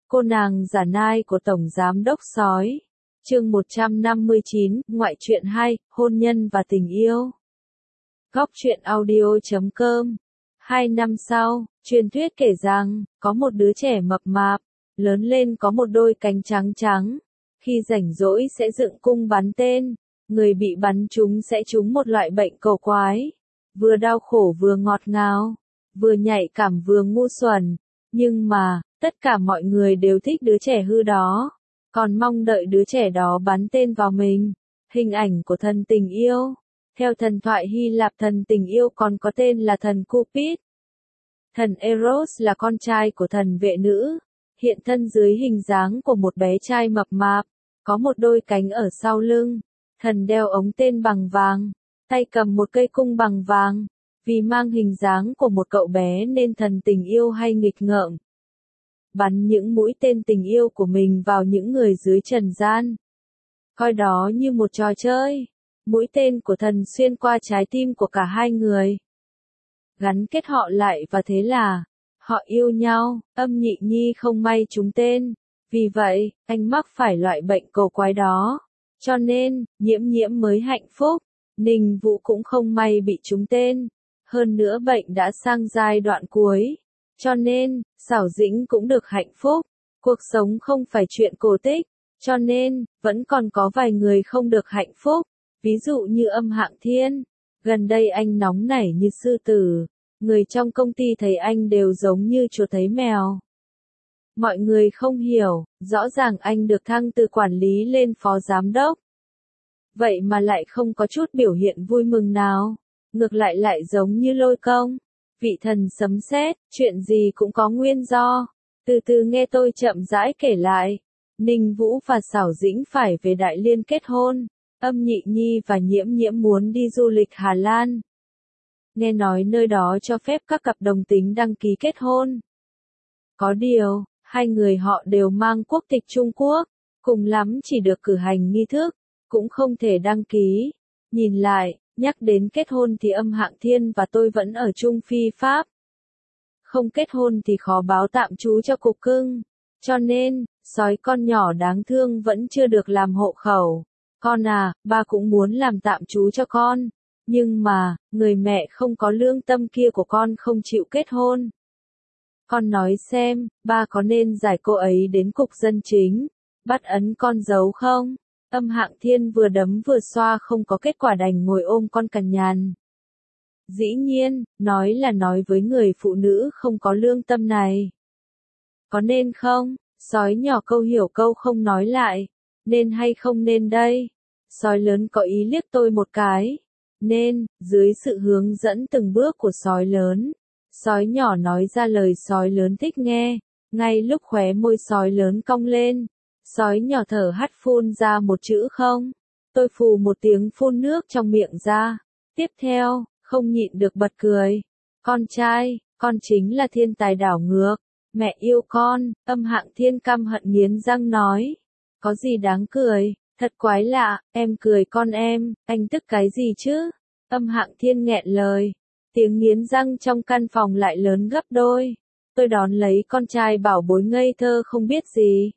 Cô nàng giả nai của Tổng Giám đốc sói. Chương 159, Ngoại truyện 2, Hôn nhân và tình yêu. Góc truyện audio.com. 2 năm sau, truyền thuyết kể rằng, có một đứa trẻ mập mạp, lớn lên có một đôi cánh trắng trắng. Khi rảnh rỗi sẽ dựng cung bắn tên, người bị bắn trúng sẽ trúng một loại bệnh cầu quái. Vừa đau khổ vừa ngọt ngào, vừa nhạy cảm vừa ngu xuẩn. Nhưng mà, tất cả mọi người đều thích đứa trẻ hư đó, còn mong đợi đứa trẻ đó bắn tên vào mình. Hình ảnh của thần tình yêu. Theo thần thoại Hy Lạp, thần tình yêu còn có tên là thần Cupid. Thần Eros là con trai của thần vệ nữ, hiện thân dưới hình dáng của một bé trai mập mạp, có một đôi cánh ở sau lưng. Thần đeo ống tên bằng vàng, tay cầm một cây cung bằng vàng. Vì mang hình dáng của một cậu bé nên thần tình yêu hay nghịch ngợm bắn những mũi tên tình yêu của mình vào những người dưới trần gian, coi đó như một trò chơi. Mũi tên của thần xuyên qua trái tim của cả hai người, gắn kết họ lại, và thế là họ yêu nhau. Âm Nhị Nhi không may trúng tên, vì vậy anh mắc phải loại bệnh cầu quái đó, cho nên Nhiễm Nhiễm mới hạnh phúc. Ninh Vũ cũng không may bị trúng tên, hơn nữa bệnh đã sang giai đoạn cuối, cho nên Xảo Dĩnh cũng được hạnh phúc. Cuộc sống không phải chuyện cổ tích, cho nên vẫn còn có vài người không được hạnh phúc, ví dụ như Âm Hạng Thiên. Gần đây anh nóng nảy như sư tử, người trong công ty thấy anh đều giống như chuột thấy mèo. Mọi người không hiểu, rõ ràng anh được thăng từ quản lý lên phó giám đốc, vậy mà lại không có chút biểu hiện vui mừng nào, ngược lại lại giống như Lôi Công, vị thần sấm sét. Chuyện gì cũng có nguyên do, từ từ nghe tôi chậm rãi kể lại. Ninh Vũ và Xảo Dĩnh phải về Đại Liên kết hôn. Âm Nhị Nhi và Nhiễm Nhiễm muốn đi du lịch Hà Lan. Nghe nói nơi đó cho phép các cặp đồng tính đăng ký kết hôn. Có điều, hai người họ đều mang quốc tịch Trung Quốc, cùng lắm chỉ được cử hành nghi thức, cũng không thể đăng ký. Nhìn lại, nhắc đến kết hôn thì Âm Hạng Thiên và tôi vẫn ở Trung Phi Pháp. Không kết hôn thì khó báo tạm trú cho cục cưng, cho nên sói con nhỏ đáng thương vẫn chưa được làm hộ khẩu. Con à, ba cũng muốn làm tạm trú cho con, nhưng mà người mẹ không có lương tâm kia của con không chịu kết hôn. Con nói xem, ba có nên giải cô ấy đến cục dân chính, bắt ấn con dấu không? Âm Hạng Thiên vừa đấm vừa xoa không có kết quả, đành ngồi ôm con cằn nhằn. Dĩ nhiên, nói là nói với người phụ nữ không có lương tâm này. Có nên không? Sói nhỏ câu hiểu câu không nói lại. Nên hay không nên đây? Sói lớn có ý liếc tôi một cái. Nên, dưới sự hướng dẫn từng bước của sói lớn, sói nhỏ nói ra lời sói lớn thích nghe. Ngay lúc khóe môi sói lớn cong lên, sói nhỏ thở hắt phun ra một chữ không. Tôi phù một tiếng phun nước trong miệng ra. Tiếp theo, không nhịn được bật cười. Con trai, con chính là thiên tài đảo ngược. Mẹ yêu con. Âm Hạng Thiên căm hận nghiến răng nói. Có gì đáng cười, thật quái lạ, em cười con em, anh tức cái gì chứ? Âm Hạng Thiên nghẹn lời. Tiếng nghiến răng trong căn phòng lại lớn gấp đôi. Tôi đón lấy con trai bảo bối ngây thơ không biết gì,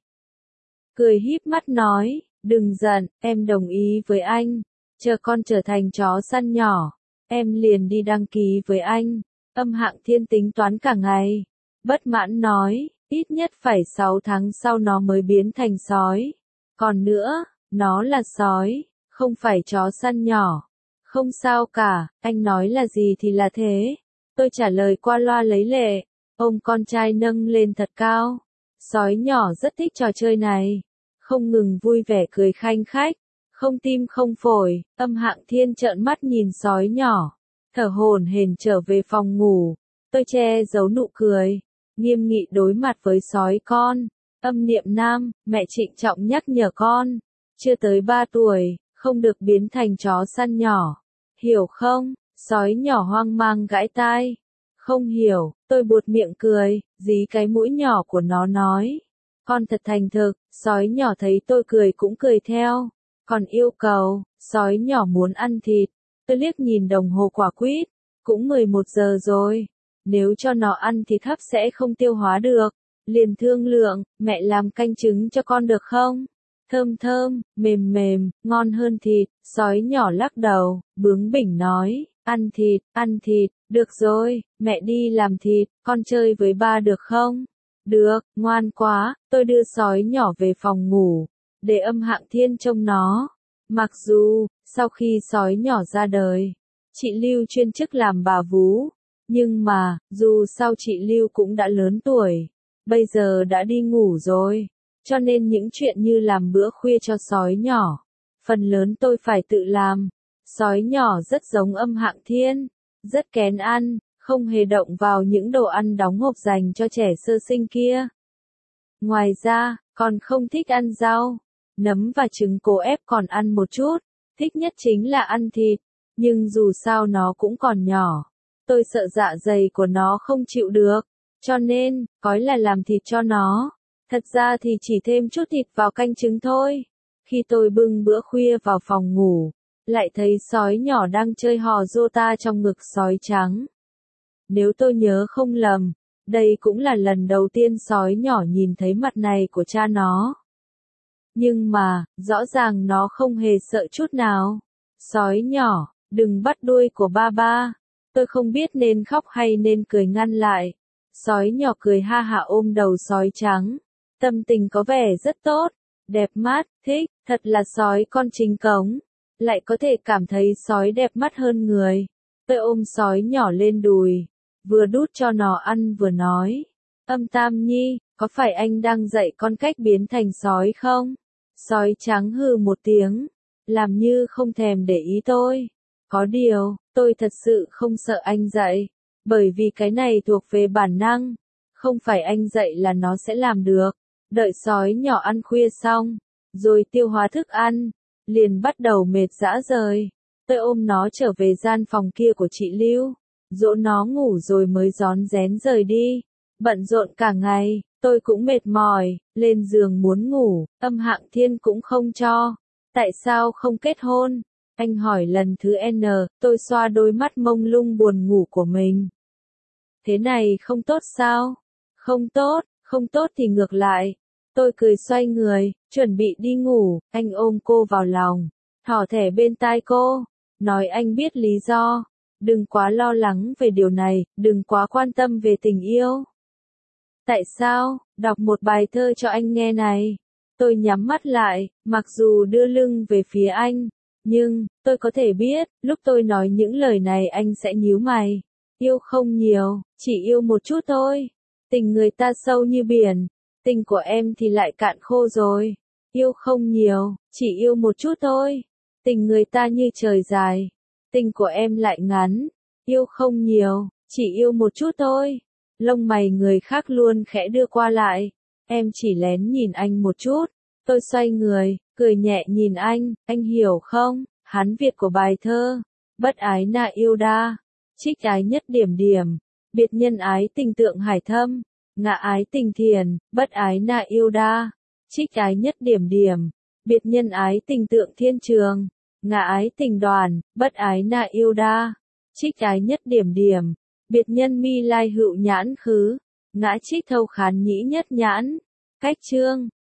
cười híp mắt nói, đừng giận, em đồng ý với anh. Chờ con trở thành chó săn nhỏ, em liền đi đăng ký với anh. Âm Hạng Thiên tính toán cả ngày, bất mãn nói, ít nhất phải 6 tháng sau nó mới biến thành sói. Còn nữa, nó là sói, không phải chó săn nhỏ. Không sao cả, anh nói là gì thì là thế. Tôi trả lời qua loa lấy lệ, ôm con trai nâng lên thật cao. Sói nhỏ rất thích trò chơi này, không ngừng vui vẻ cười khanh khách, không tim không phổi. Âm Hạng Thiên trợn mắt nhìn sói nhỏ, thở hổn hển trở về phòng ngủ. Tôi che giấu nụ cười, nghiêm nghị đối mặt với sói con. Âm Niệm Nam, mẹ trịnh trọng nhắc nhở con, chưa tới 3 tuổi, không được biến thành chó săn nhỏ, hiểu không? Sói nhỏ hoang mang gãi tai. Không hiểu, tôi buột miệng cười, dí cái mũi nhỏ của nó nói. Con thật thành thực. Sói nhỏ thấy tôi cười cũng cười theo. Còn yêu cầu, sói nhỏ muốn ăn thịt. Tôi liếc nhìn đồng hồ quả quýt, cũng 11 giờ rồi. Nếu cho nó ăn thịt hấp sẽ không tiêu hóa được. liền thương lượng, mẹ làm canh trứng cho con được không? Thơm thơm, mềm mềm, ngon hơn thịt. Sói nhỏ lắc đầu, bướng bỉnh nói, ăn thịt, được rồi, mẹ đi làm thịt, con chơi với ba được không? Được, ngoan quá, tôi đưa sói nhỏ về phòng ngủ, để Âm Hạng Thiên trông nó. Mặc dù, sau khi sói nhỏ ra đời, chị Lưu chuyên chức làm bà vú, nhưng mà, dù sao chị Lưu cũng đã lớn tuổi, bây giờ đã đi ngủ rồi, cho nên những chuyện như làm bữa khuya cho sói nhỏ, phần lớn tôi phải tự làm. Sói nhỏ rất giống Âm Hạng Thiên, rất kén ăn, không hề động vào những đồ ăn đóng hộp dành cho trẻ sơ sinh kia. Ngoài ra, còn không thích ăn rau, nấm và trứng cố ép còn ăn một chút, thích nhất chính là ăn thịt, nhưng dù sao nó cũng còn nhỏ. Tôi sợ dạ dày của nó không chịu được, cho nên, gói là làm thịt cho nó. Thật ra thì chỉ thêm chút thịt vào canh trứng thôi. Khi tôi bưng bữa khuya vào phòng ngủ, lại thấy sói nhỏ đang chơi hò Jota trong ngực sói trắng. Nếu tôi nhớ không lầm, đây cũng là lần đầu tiên sói nhỏ nhìn thấy mặt này của cha nó. Nhưng mà, rõ ràng nó không hề sợ chút nào. Sói nhỏ, đừng bắt đuôi của ba ba. Tôi không biết nên khóc hay nên cười ngăn lại. Sói nhỏ cười ha hả ôm đầu sói trắng. Tâm tình có vẻ rất tốt, đẹp mắt, thích, thật là sói con chính cống. Lại có thể cảm thấy sói đẹp mắt hơn người. Tôi ôm sói nhỏ lên đùi, vừa đút cho nó ăn vừa nói. Âm Tam Nhi, có phải anh đang dạy con cách biến thành sói không? Sói trắng hừ một tiếng, làm như không thèm để ý tôi. Có điều, tôi thật sự không sợ anh dạy, bởi vì cái này thuộc về bản năng. Không phải anh dạy là nó sẽ làm được. Đợi sói nhỏ ăn khuya xong, rồi tiêu hóa thức ăn, liền bắt đầu mệt rã rời. Tôi ôm nó trở về gian phòng kia của chị Lưu, dỗ nó ngủ rồi mới rón rén rời đi. Bận rộn cả ngày, tôi cũng mệt mỏi, lên giường muốn ngủ, Âm Hạng Thiên cũng không cho. Tại sao không kết hôn? Anh hỏi lần thứ N, tôi xoa đôi mắt mông lung buồn ngủ của mình. Thế này không tốt sao? Không tốt thì ngược lại. Tôi cười xoay người, chuẩn bị đi ngủ, anh ôm cô vào lòng, thỏ thẻ bên tai cô, nói anh biết lý do. Đừng quá lo lắng về điều này, đừng quá quan tâm về tình yêu. Tại sao? Đọc một bài thơ cho anh nghe này. Tôi nhắm mắt lại, mặc dù đưa lưng về phía anh, nhưng, tôi có thể biết, lúc tôi nói những lời này anh sẽ nhíu mày. Yêu không nhiều, chỉ yêu một chút thôi. Tình người ta sâu như biển, tình của em thì lại cạn khô rồi. Yêu không nhiều, chỉ yêu một chút thôi. Tình người ta như trời dài, tình của em lại ngắn. Yêu không nhiều, chỉ yêu một chút thôi. Lông mày người khác luôn khẽ đưa qua lại. Em chỉ lén nhìn anh một chút. Tôi xoay người, cười nhẹ nhìn anh hiểu không? Hán Việt của bài thơ. Bất ái na yêu đa. Trích ái nhất điểm điểm. Biệt nhân ái tình tượng hải thâm. Ngạ ái tình thiền, bất ái na yêu đa. Trích ái nhất điểm điểm. Biệt nhân ái tình tượng thiên trường. Ngạ ái tình đoàn, bất ái na yêu đa. Trích ái nhất điểm điểm. Biệt nhân mi lai hữu nhãn khứ. Ngã trích thâu khán nhĩ nhất nhãn. Cách chương